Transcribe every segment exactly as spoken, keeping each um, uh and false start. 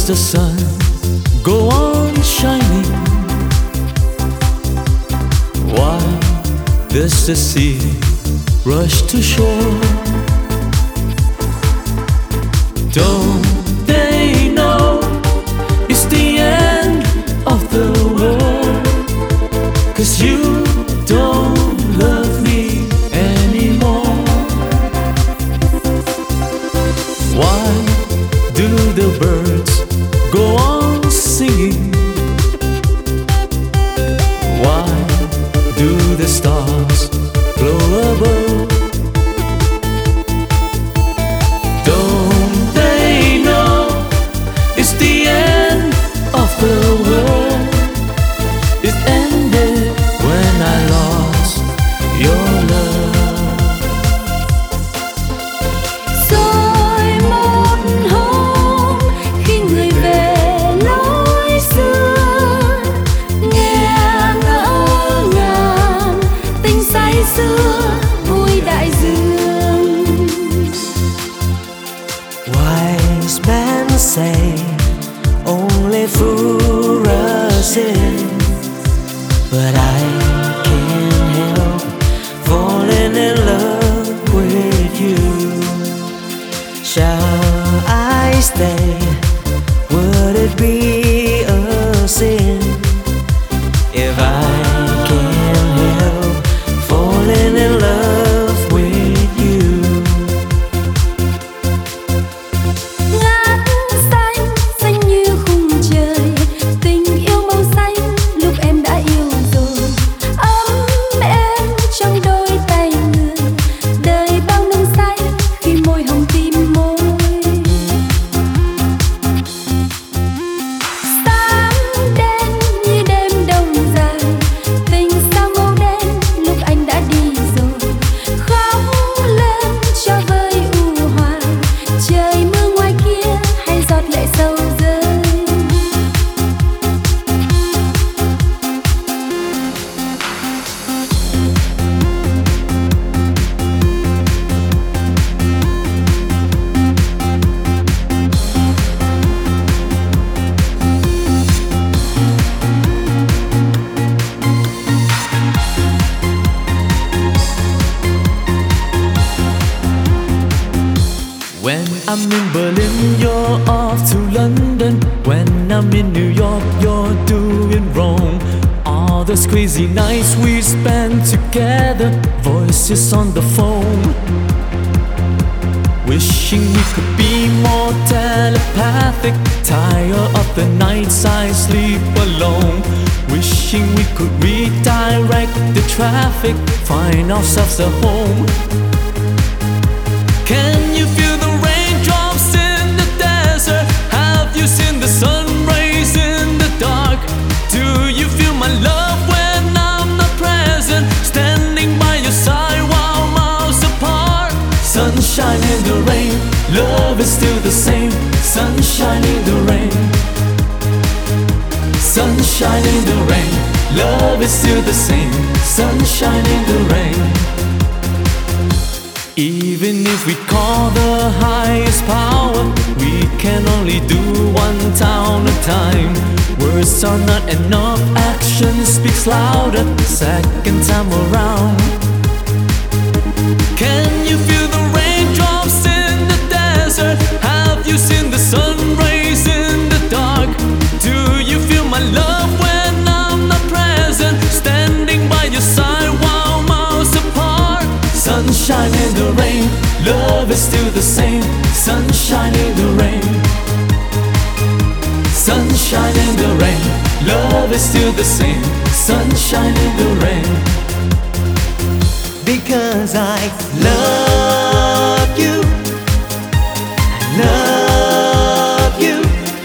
does the sun go on shining? Why does the sea rush to shore? Don't they know it's the end of the world? 'Cause you don't love me anymore. Why do the birds go on singing? Why do the stars glow above? Don't they know it's the end of the world? It ended when I lost your love. Rồi một hôm khi người về lối xưa, nghe ngỡ ngàng tình say sưa vui đại dương. Wise men say only fools rush in, but I can't help falling in love with you. Shall I stay? Would it be a sin if I can't help falling in love with you? Ngát xanh xanh như khung trời, tình yêu màu xanh lúc em đã yêu rồi. Ấm êm trong đôi tay người, đời bao nồng say khi môi hồng tìm môi. Sáng đen như đêm đông dài, tình sao màu đen lúc anh đã đi rồi. Khóc lên cho vơi u hoài, trời mưa ngoài kia hay giọt lệ sâu rơi. When I'm in Berlin, you're off to London. When I'm in New York, you're doing Rome. All those crazy nights we spent together, voices on the phone, wishing we could be more telepathic. Tired of the nights I sleep alone, wishing we could redirect the traffic, find ourselves a home. Can you feel the raindrops in the desert? Have you seen the sun rays in the dark? Do you feel my love when I'm not present? Standing by your side while miles apart. Sunshine in the rain, love is still the same. Sunshine in the rain. Sunshine in the rain, love is still the same. Sunshine in the rain. Even if we call the highest power, we can only do one town at a time. Words are not enough, action speaks louder. Second time around, can you feel the raindrops in the desert? Have you seen the sun rays in the dark? Do you feel my love when I'm not present? Standing by your side while miles apart. Sunshine in the rain, love is still the same. Sunshine in the rain. Sunshine in the rain, love is still the same. Sunshine in the rain. Because I love you, I love you,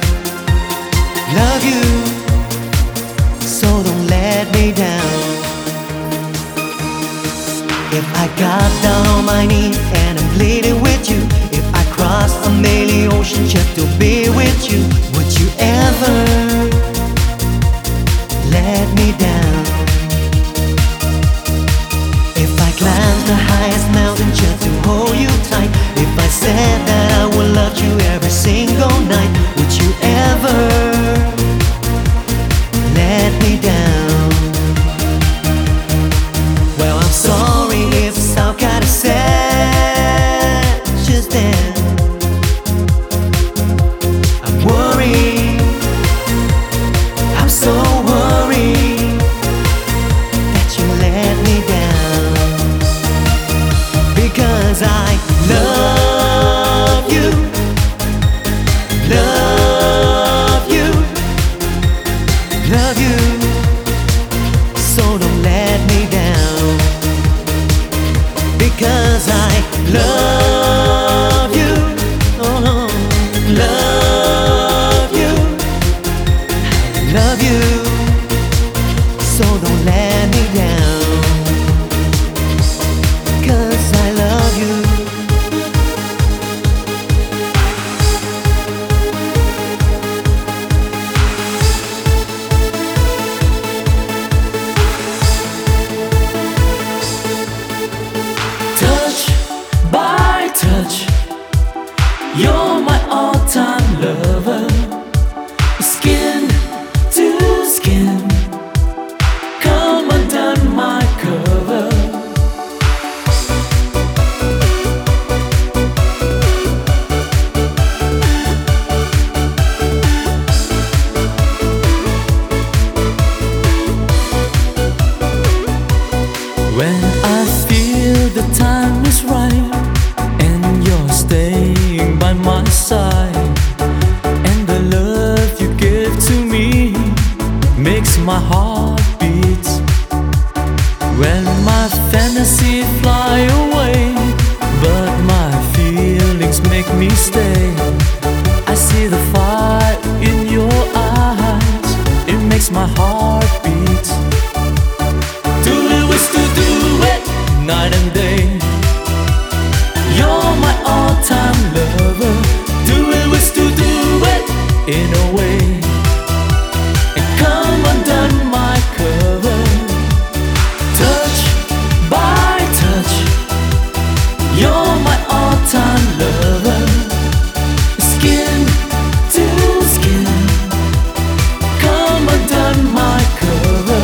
love you. So don't let me down. If I got down on my knees and I'm pleading with you, if I cross a million oceans just to be with you, would you ever let me down? If I climb the highest mountain just to hold you tight, if I said that I would love you every single night, would you ever love you, so don't let me down, 'cause I love you. Touch by touch, you're my all-time lover. Skin to skin, come undone my cover. When I feel the time is right and you're staying by my side, and the love you give to me makes my heart beat. When my fantasy fly away, but my feelings make me stay, I see the fire in your eyes, it makes my heart beat. Do it, wish to do it, night and day. You're my all-time lover. Do it, wish to do it in a way, and come undone my cover. Touch by touch, you're my all-time lover. Skin to skin, come undone my cover.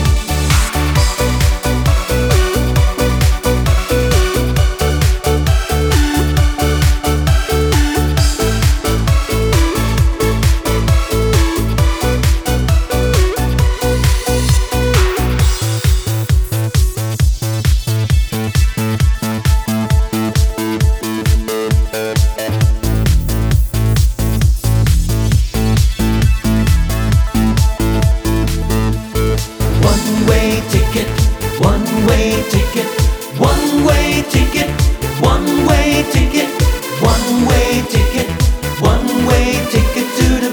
One-way ticket, one-way ticket, one-way ticket, one-way ticket, one-way ticket, one-way ticket to the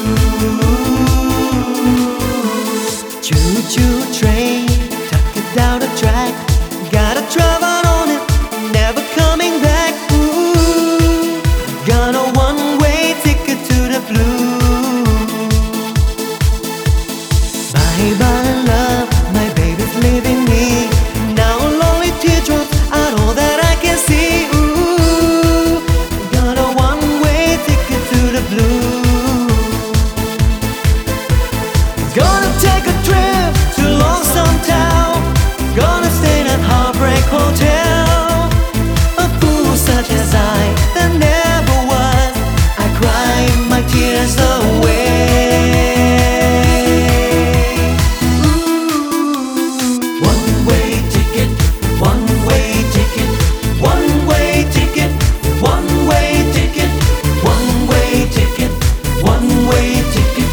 blues. Choo-choo train, tuck it down the track, gotta travel on it, never coming back. Ooh, got a one-way ticket to the blues. Bye-bye love, my baby's leaving me. Now lonely teardrops are all that I can see. Ooh, got a one-way ticket to the blues. Gonna take a trip to Lonesome Town, gonna stay at Heartbreak Hotel. A fool such as I, that never was, I cried my tears away. One-way ticket, one-way ticket, one-way ticket, one-way ticket, one-way ticket, one-way ticket.